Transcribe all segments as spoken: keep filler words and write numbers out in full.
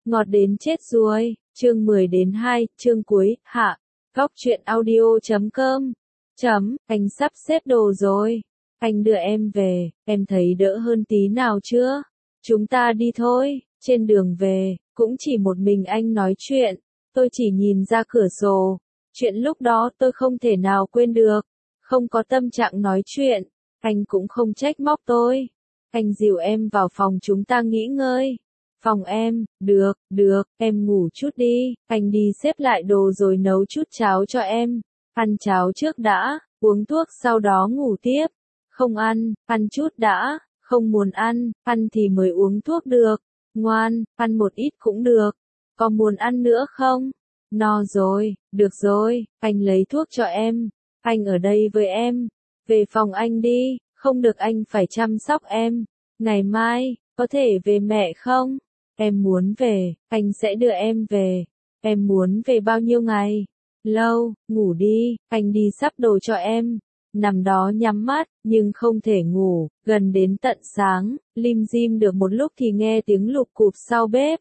Ngọt đến chết ruồi, chương mười đến hai, chương cuối, hạ. Góc truyện audio chấm com. Chấm, anh sắp xếp đồ rồi. Anh đưa em về, em thấy đỡ hơn tí nào chưa? Chúng ta đi thôi. Trên đường về, cũng chỉ một mình anh nói chuyện. Tôi chỉ nhìn ra cửa sổ. Chuyện lúc đó tôi không thể nào quên được. Không có tâm trạng nói chuyện. Anh cũng không trách móc tôi. Anh dìu em vào phòng chúng ta nghỉ ngơi. Phòng em, được, được, em ngủ chút đi, anh đi xếp lại đồ rồi nấu chút cháo cho em. Ăn cháo trước đã, uống thuốc sau đó ngủ tiếp. Không ăn, ăn chút đã, không muốn ăn, ăn thì mới uống thuốc được. Ngoan, ăn một ít cũng được. Có muốn ăn nữa không? No rồi, được rồi, anh lấy thuốc cho em. Anh ở đây với em. Về phòng anh đi, không được anh phải chăm sóc em. Ngày mai, có thể về mẹ không? Em muốn về, anh sẽ đưa em về. Em muốn về bao nhiêu ngày? Lâu, ngủ đi, anh đi sắp đồ cho em. Nằm đó nhắm mắt, nhưng không thể ngủ, gần đến tận sáng, lim dim được một lúc thì nghe tiếng lục cụp sau bếp.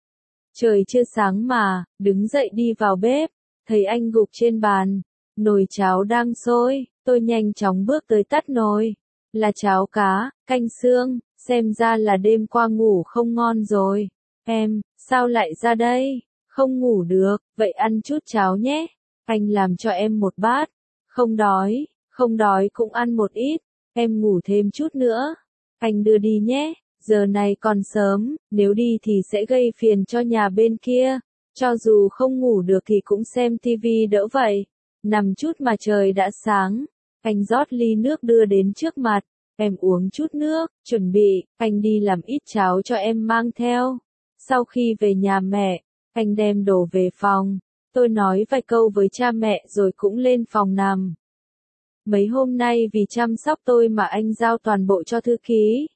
Trời chưa sáng mà, đứng dậy đi vào bếp, thấy anh gục trên bàn, nồi cháo đang sôi, tôi nhanh chóng bước tới tắt nồi. Là cháo cá, canh xương, xem ra là đêm qua ngủ không ngon rồi. Em, sao lại ra đây? Không ngủ được, vậy ăn chút cháo nhé. Anh làm cho em một bát. Không đói, không đói cũng ăn một ít. Em ngủ thêm chút nữa. Anh đưa đi nhé, giờ này còn sớm, nếu đi thì sẽ gây phiền cho nhà bên kia. Cho dù không ngủ được thì cũng xem tivi đỡ vậy. Nằm chút mà trời đã sáng. Anh rót ly nước đưa đến trước mặt. Em uống chút nước, chuẩn bị, anh đi làm ít cháo cho em mang theo. Sau khi về nhà mẹ, anh đem đồ về phòng. Tôi nói vài câu với cha mẹ rồi cũng lên phòng nằm. Mấy hôm nay vì chăm sóc tôi mà anh giao toàn bộ cho thư ký.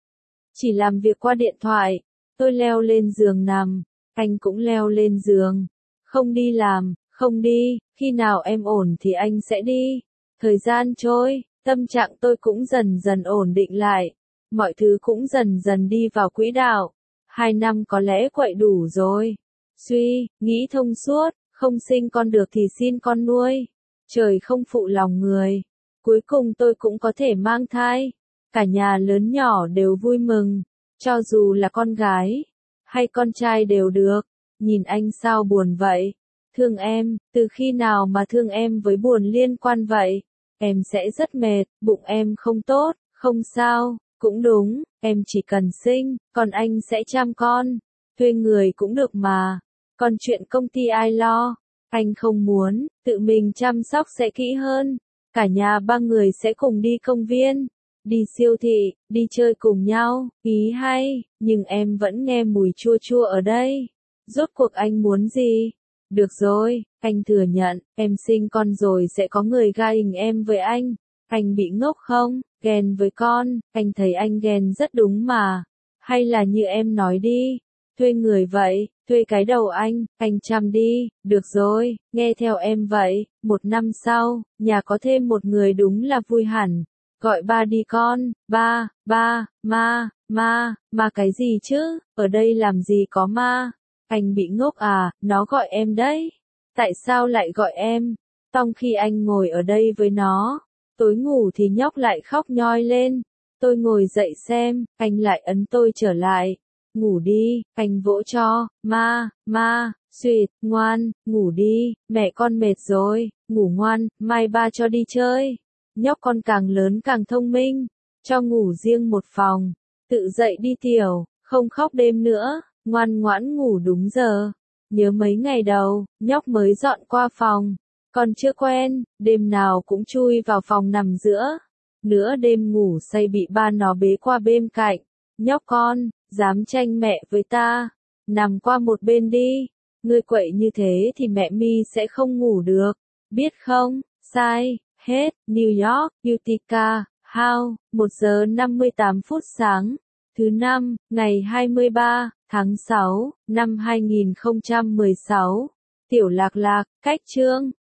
Chỉ làm việc qua điện thoại, tôi leo lên giường nằm, anh cũng leo lên giường. Không đi làm, không đi, khi nào em ổn thì anh sẽ đi. Thời gian trôi, tâm trạng tôi cũng dần dần ổn định lại. Mọi thứ cũng dần dần đi vào quỹ đạo. Hai năm có lẽ quậy đủ rồi. Suy, nghĩ thông suốt, không sinh con được thì xin con nuôi. Trời không phụ lòng người. Cuối cùng tôi cũng có thể mang thai. Cả nhà lớn nhỏ đều vui mừng. Cho dù là con gái, hay con trai đều được. Nhìn anh sao buồn vậy? Thương em, từ khi nào mà thương em với buồn liên quan vậy? Em sẽ rất mệt, bụng em không tốt, không sao, cũng đúng, em chỉ cần sinh, còn anh sẽ chăm con, thuê người cũng được mà, còn chuyện công ty ai lo, anh không muốn, tự mình chăm sóc sẽ kỹ hơn, cả nhà ba người sẽ cùng đi công viên, đi siêu thị, đi chơi cùng nhau, ý hay, nhưng em vẫn nghe mùi chua chua ở đây, rốt cuộc anh muốn gì? Được rồi, anh thừa nhận, em sinh con rồi sẽ có người ga hình em với anh. Anh bị ngốc không? Ghen với con, anh thấy anh ghen rất đúng mà. Hay là như em nói đi, thuê người vậy, thuê cái đầu anh, anh chăm đi, được rồi, nghe theo em vậy. Một năm sau, nhà có thêm một người đúng là vui hẳn. Gọi ba đi con, ba, ba, ma, ma, ma cái gì chứ, ở đây làm gì có ma. Anh bị ngốc à, nó gọi em đấy. Tại sao lại gọi em? Trong khi anh ngồi ở đây với nó, tối ngủ thì nhóc lại khóc nhoi lên. Tôi ngồi dậy xem, anh lại ấn tôi trở lại. Ngủ đi, anh vỗ cho, ma, ma, suyệt, ngoan, ngủ đi, mẹ con mệt rồi, ngủ ngoan, mai ba cho đi chơi. Nhóc con càng lớn càng thông minh, cho ngủ riêng một phòng, tự dậy đi tiểu, không khóc đêm nữa. Ngoan ngoãn ngủ đúng giờ. Nhớ mấy ngày đầu, nhóc mới dọn qua phòng. Còn chưa quen, đêm nào cũng chui vào phòng nằm giữa. Nửa đêm ngủ say bị ba nó bế qua bên cạnh. Nhóc con, dám tranh mẹ với ta. Nằm qua một bên đi. Ngươi quậy như thế thì mẹ mi sẽ không ngủ được. Biết không? Sai. Hết. New York, Utica, How, một giờ năm mươi tám phút sáng. Thứ năm, ngày hai mươi ba tháng sáu, năm hai nghìn không trăm mười sáu. Tiểu Lạc Lạc, cách chương.